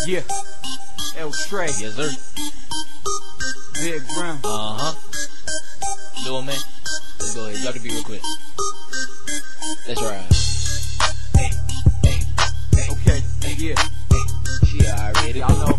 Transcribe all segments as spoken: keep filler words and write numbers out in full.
Yeah, El Trey. Yes, sir. Big Brown. Uh huh. Do it, man. Let's go ahead. Drop the beat real quick. Let's ride. Hey, hey, hey. Okay, Hey, yeah. hey. She already Y'all know.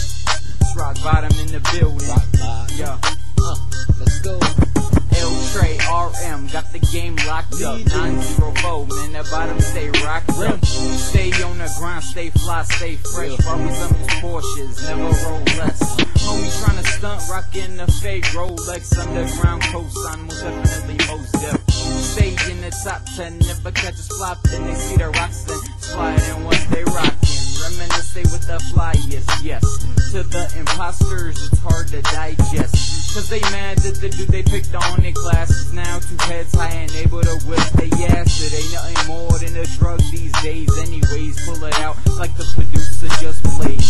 Rock Bottom in the building. Rock bottom. Yeah. Uh, let's go. El Trey, R M, got the game locked up. nine zero four, man, the bottom stay rocked up. Stay on the grind, stay fly, stay fresh. Always on those Porsches, never roll less. Homie tryna stunt, rockin' the fake Rolex. Underground cosign, most definitely most def. Stay in the top ten, never catch us flop. Then they see the rocks and slide in what they rockin'. Reminisce, stay with the flyest, yes. To the imposters, it's hard to digest. Cause they mad that the dude they picked on in classes now two heads high and able to whip they ass. It ain't nothing more than a drug these days. Anyways, pull it out like the producer just played.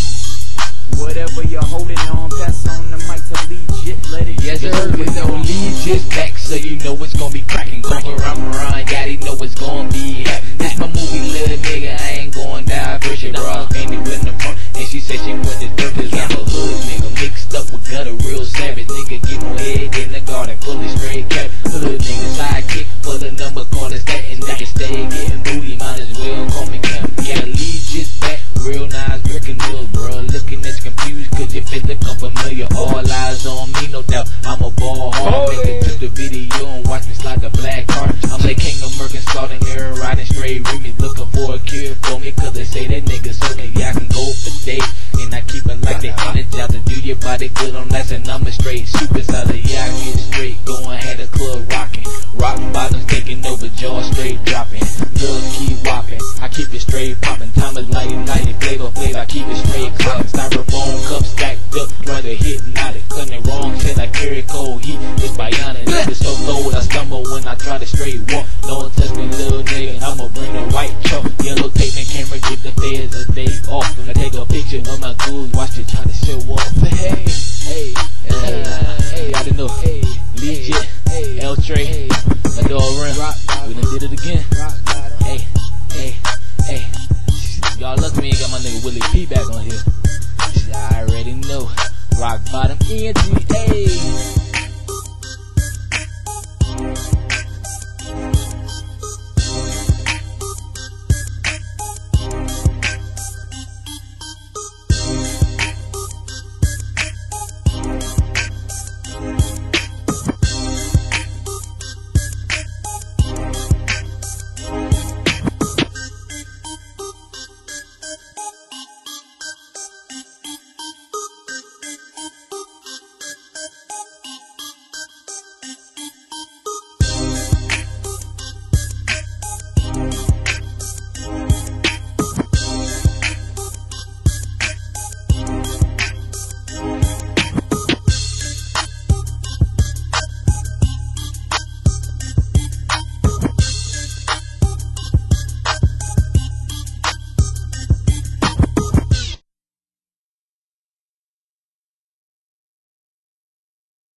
Whatever you're holding on, pass on the mic to legit, let it Yes, sir. With no lead, just back, so you know it's gonna be cracking. Go around, run, daddy know it's gonna be happening. This my movie, little nigga, I ain't going down. Virgin bra, painted with the front, and she said she went to dirt, cause I'm a hood nigga, mixed up with gutter, real savage nigga. Get more head in the garden, fully straight cap. Hood nigga, sidekick for the number corners, that and nigga stay getting booty. Might as well call me Cam. Got a lead, just back, real nice, brick and wood, bro. Looking at you confused, cause your face look unfamiliar. All eyes on me, no doubt. I'm a ball hard nigga. Took the video and watch me slide the black card. I'm the king of Merkin, starting there, riding straight with me. Looking for a cure for me, cause they say that nigga suckin'. Yeah, I can go for days, and I keep it like the energizer. Do your body good on that, and I'm a straight super solid. Yeah, I get straight going, had a club rocking. Rock bottoms taking over, jaw straight dropping. Girls keep whopping, I keep it straight popping. Thomas lighting, lighting, flavor, flavor, I keep it straight clocking. Styrofoam cup stacked up, trying to hypnotic. Cutting it wrong, shit like carry cold heat. It's bionic, it's so cold, I stumble when I try to straight walk. Don't touch me, little nigga, I'ma bring the white chalk. Yellow tape and camera, give the feds a day off. I take a picture of my goons, watch it try to show off. Hey, hey, hey, hey, I don't know. Hey, legit, hey, El Trey, hey, I do all run. We done did it again. Hey, hey, hey. Y'all lucky me ain't got my nigga Willie P back on here. I already know. Rock Bottom E N T A.